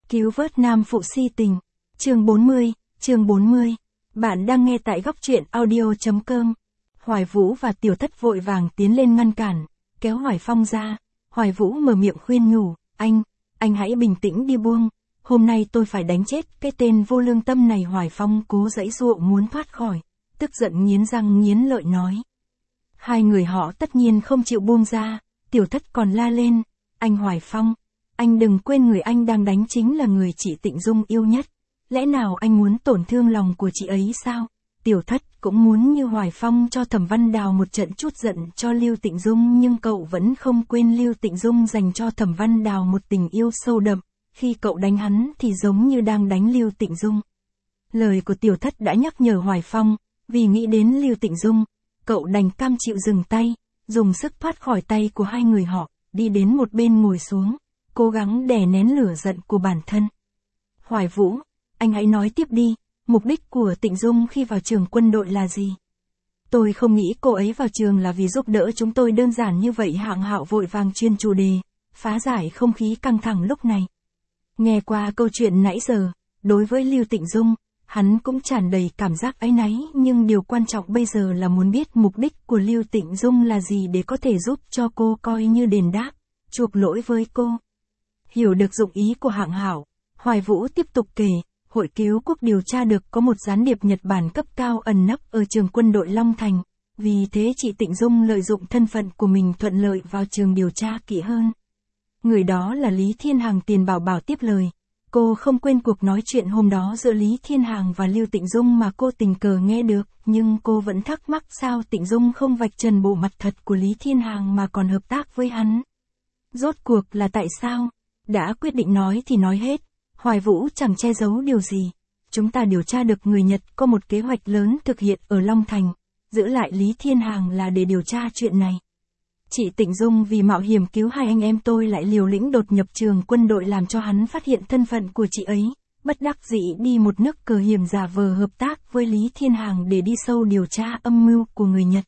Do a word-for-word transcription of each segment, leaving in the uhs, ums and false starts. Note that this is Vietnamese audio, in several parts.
Cứu vớt nam phụ si tình. Chương bốn mươi, chương bốn mươi. Bạn đang nghe tại góc truyện audio chấm com. Hoài Vũ và Tiểu Thất vội vàng tiến lên ngăn cản, kéo Hoài Phong ra. Hoài Vũ mở miệng khuyên nhủ, anh, anh hãy bình tĩnh đi buông. Hôm nay tôi phải đánh chết cái tên vô lương tâm này. Hoài Phong cố giãy giụa muốn thoát khỏi, tức giận nghiến răng nghiến lợi nói. Hai người họ tất nhiên không chịu buông ra. Tiểu Thất còn la lên, anh Hoài Phong, anh đừng quên người anh đang đánh chính là người chị Tịnh Dung yêu nhất. Lẽ nào anh muốn tổn thương lòng của chị ấy sao? Tiểu Thất cũng muốn như Hoài Phong cho Thẩm Văn Đào một trận chút giận cho Lưu Tịnh Dung, nhưng cậu vẫn không quên Lưu Tịnh Dung dành cho Thẩm Văn Đào một tình yêu sâu đậm. Khi cậu đánh hắn thì giống như đang đánh Lưu Tịnh Dung. Lời của Tiểu Thất đã nhắc nhở Hoài Phong, vì nghĩ đến Lưu Tịnh Dung, cậu đành cam chịu dừng tay, dùng sức thoát khỏi tay của hai người họ, đi đến một bên ngồi xuống, cố gắng đè nén lửa giận của bản thân. Hoài Vũ, anh hãy nói tiếp đi, mục đích của Tịnh Dung khi vào trường quân đội là gì? Tôi không nghĩ cô ấy vào trường là vì giúp đỡ chúng tôi đơn giản như vậy. Hạng Hạo vội vàng chuyên chủ đề, phá giải không khí căng thẳng lúc này. Nghe qua câu chuyện nãy giờ, đối với Lưu Tịnh Dung, hắn cũng tràn đầy cảm giác áy náy, nhưng điều quan trọng bây giờ là muốn biết mục đích của Lưu Tịnh Dung là gì để có thể giúp cho cô coi như đền đáp, chuộc lỗi với cô. Hiểu được dụng ý của Hạng Hạo, Hoài Vũ tiếp tục kể, Hội Cứu Quốc điều tra được có một gián điệp Nhật Bản cấp cao ẩn nấp ở trường quân đội Long Thành, vì thế chị Tịnh Dung lợi dụng thân phận của mình thuận lợi vào trường điều tra kỹ hơn. Người đó là Lý Thiên Hằng. Tiền Bảo Bảo tiếp lời. Cô không quên cuộc nói chuyện hôm đó giữa Lý Thiên Hằng và Lưu Tịnh Dung mà cô tình cờ nghe được, nhưng cô vẫn thắc mắc sao Tịnh Dung không vạch trần bộ mặt thật của Lý Thiên Hằng mà còn hợp tác với hắn. Rốt cuộc là tại sao? Đã quyết định nói thì nói hết. Hoài Vũ chẳng che giấu điều gì. Chúng ta điều tra được người Nhật có một kế hoạch lớn thực hiện ở Long Thành, giữ lại Lý Thiên Hằng là để điều tra chuyện này. Chị Tịnh Dung vì mạo hiểm cứu hai anh em tôi lại liều lĩnh đột nhập trường quân đội làm cho hắn phát hiện thân phận của chị ấy, bất đắc dĩ đi một nước cờ hiểm giả vờ hợp tác với Lý Thiên Hằng để đi sâu điều tra âm mưu của người Nhật.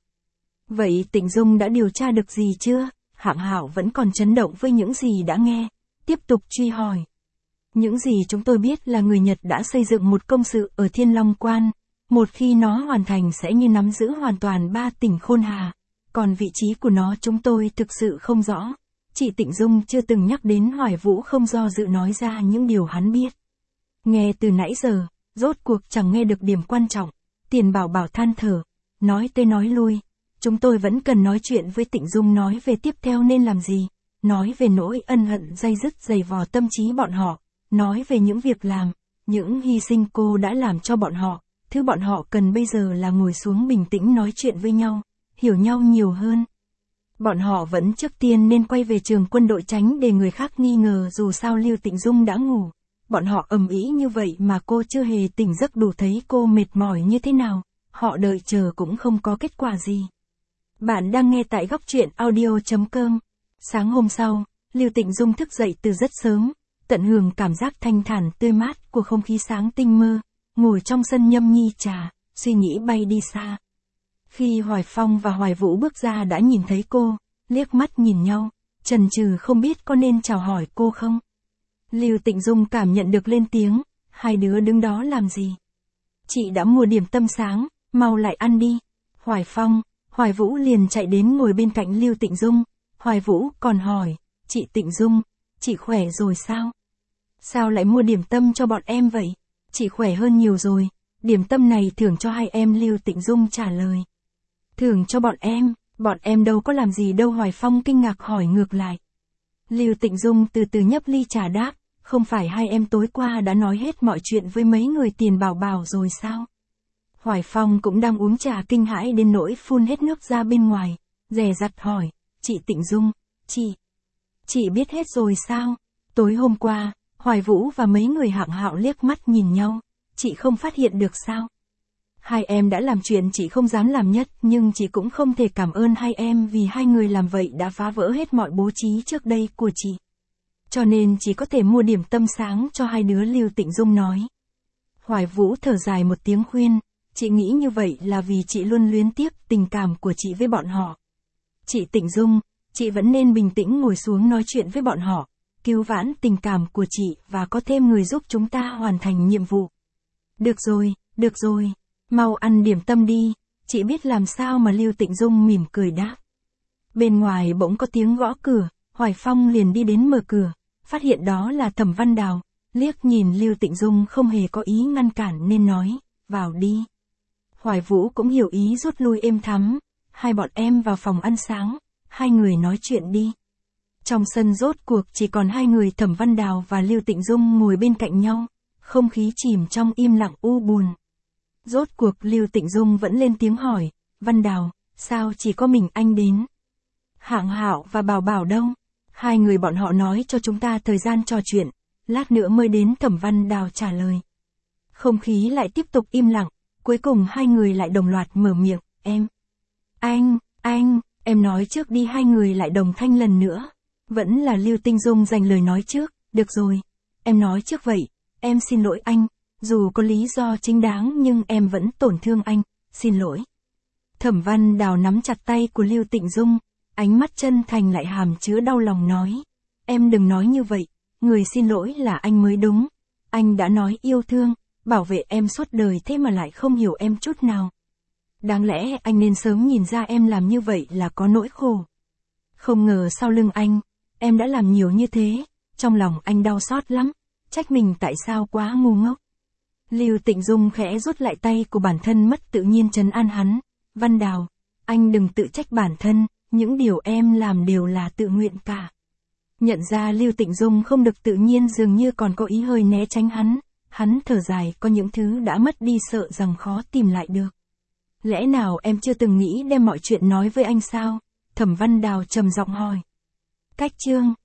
Vậy Tịnh Dung đã điều tra được gì chưa? Hạng Hạo vẫn còn chấn động với những gì đã nghe, tiếp tục truy hỏi. Những gì chúng tôi biết là người Nhật đã xây dựng một công sự ở Thiên Long Quan, một khi nó hoàn thành sẽ như nắm giữ hoàn toàn ba tỉnh Khôn Hà. Còn vị trí của nó chúng tôi thực sự không rõ. Chị Tịnh Dung chưa từng nhắc đến. Hoài Vũ không do dự nói ra những điều hắn biết. Nghe từ nãy giờ, rốt cuộc chẳng nghe được điểm quan trọng. Tiền Bảo Bảo than thở, nói tới nói lui. Chúng tôi vẫn cần nói chuyện với Tịnh Dung, nói về tiếp theo nên làm gì. Nói về nỗi ân hận day dứt dày vò tâm trí bọn họ. Nói về những việc làm, những hy sinh cô đã làm cho bọn họ. Thứ bọn họ cần bây giờ là ngồi xuống bình tĩnh nói chuyện với nhau, hiểu nhau nhiều hơn. Bọn họ vẫn trước tiên nên quay về trường quân đội tránh để người khác nghi ngờ. Dù sao Lưu Tịnh Dung đã ngủ. Bọn họ ầm ĩ như vậy mà cô chưa hề tỉnh giấc, đủ thấy cô mệt mỏi như thế nào. Họ đợi chờ cũng không có kết quả gì. Bạn đang nghe tại góc truyện audio chấm com. Sáng hôm sau, Lưu Tịnh Dung thức dậy từ rất sớm, tận hưởng cảm giác thanh thản tươi mát của không khí sáng tinh mơ, ngồi trong sân nhâm nhi trà, suy nghĩ bay đi xa. Khi Hoài Phong và Hoài Vũ bước ra đã nhìn thấy cô, liếc mắt nhìn nhau, chần chừ không biết có nên chào hỏi cô không. Lưu Tịnh Dung cảm nhận được lên tiếng, hai đứa đứng đó làm gì? Chị đã mua điểm tâm sáng, mau lại ăn đi. Hoài Phong, Hoài Vũ liền chạy đến ngồi bên cạnh Lưu Tịnh Dung. Hoài Vũ còn hỏi, chị Tịnh Dung, chị khỏe rồi sao? Sao lại mua điểm tâm cho bọn em vậy? Chị khỏe hơn nhiều rồi, điểm tâm này thưởng cho hai em. Lưu Tịnh Dung trả lời. Thưởng cho bọn em, bọn em đâu có làm gì đâu. Hoài Phong kinh ngạc hỏi ngược lại. Lưu Tịnh Dung từ từ nhấp ly trà đáp, không phải hai em tối qua đã nói hết mọi chuyện với mấy người Tiền Bảo Bảo rồi sao? Hoài Phong cũng đang uống trà kinh hãi đến nỗi phun hết nước ra bên ngoài, dè dặt hỏi, chị Tịnh Dung, chị, chị biết hết rồi sao? Tối hôm qua, Hoài Vũ và mấy người Hạng Hạo liếc mắt nhìn nhau, chị không phát hiện được sao? Hai em đã làm chuyện chị không dám làm nhất, nhưng chị cũng không thể cảm ơn hai em vì hai người làm vậy đã phá vỡ hết mọi bố trí trước đây của chị. Cho nên chị có thể mua điểm tâm sáng cho hai đứa. Lưu Tịnh Dung nói. Hoài Vũ thở dài một tiếng khuyên, chị nghĩ như vậy là vì chị luôn luyến tiếc tình cảm của chị với bọn họ. Chị Tịnh Dung, chị vẫn nên bình tĩnh ngồi xuống nói chuyện với bọn họ, cứu vãn tình cảm của chị và có thêm người giúp chúng ta hoàn thành nhiệm vụ. Được rồi, được rồi, mau ăn điểm tâm đi, chị biết làm sao mà Lưu Tịnh Dung mỉm cười đáp. Bên ngoài bỗng có tiếng gõ cửa, Hoài Phong liền đi đến mở cửa, phát hiện đó là Thẩm Văn Đào, liếc nhìn Lưu Tịnh Dung không hề có ý ngăn cản nên nói, vào đi. Hoài Vũ cũng hiểu ý rút lui êm thắm, hai bọn em vào phòng ăn sáng, hai người nói chuyện đi. Trong sân rốt cuộc chỉ còn hai người Thẩm Văn Đào và Lưu Tịnh Dung ngồi bên cạnh nhau, không khí chìm trong im lặng u buồn. Rốt cuộc Lưu Tịnh Dung vẫn lên tiếng hỏi, Văn Đào, sao chỉ có mình anh đến? Hạng Hạo và Bảo Bảo đâu? Hai người bọn họ nói cho chúng ta thời gian trò chuyện, lát nữa mới đến. Thẩm Văn Đào trả lời. Không khí lại tiếp tục im lặng, cuối cùng hai người lại đồng loạt mở miệng, em. Anh, anh, em nói trước đi. Hai người lại đồng thanh lần nữa. Vẫn là Lưu Tịnh Dung giành lời nói trước, được rồi, em nói trước vậy, em xin lỗi anh, dù có lý do chính đáng nhưng em vẫn tổn thương anh, xin lỗi. Thẩm Văn Đào nắm chặt tay của Lưu Tịnh Dung, ánh mắt chân thành lại hàm chứa đau lòng nói, em đừng nói như vậy, người xin lỗi là anh mới đúng, anh đã nói yêu thương, bảo vệ em suốt đời thế mà lại không hiểu em chút nào. Đáng lẽ anh nên sớm nhìn ra em làm như vậy là có nỗi khổ. Không ngờ sau lưng anh, em đã làm nhiều như thế, trong lòng anh đau xót lắm, trách mình tại sao quá ngu ngốc. Lưu Tịnh Dung khẽ rút lại tay của bản thân mất tự nhiên trấn an hắn, Văn Đào, anh đừng tự trách bản thân, những điều em làm đều là tự nguyện cả. Nhận ra Lưu Tịnh Dung không được tự nhiên dường như còn có ý hơi né tránh hắn, hắn thở dài có những thứ đã mất đi sợ rằng khó tìm lại được. Lẽ nào em chưa từng nghĩ đem mọi chuyện nói với anh sao? Thẩm Văn Đào trầm giọng hỏi. Cách chương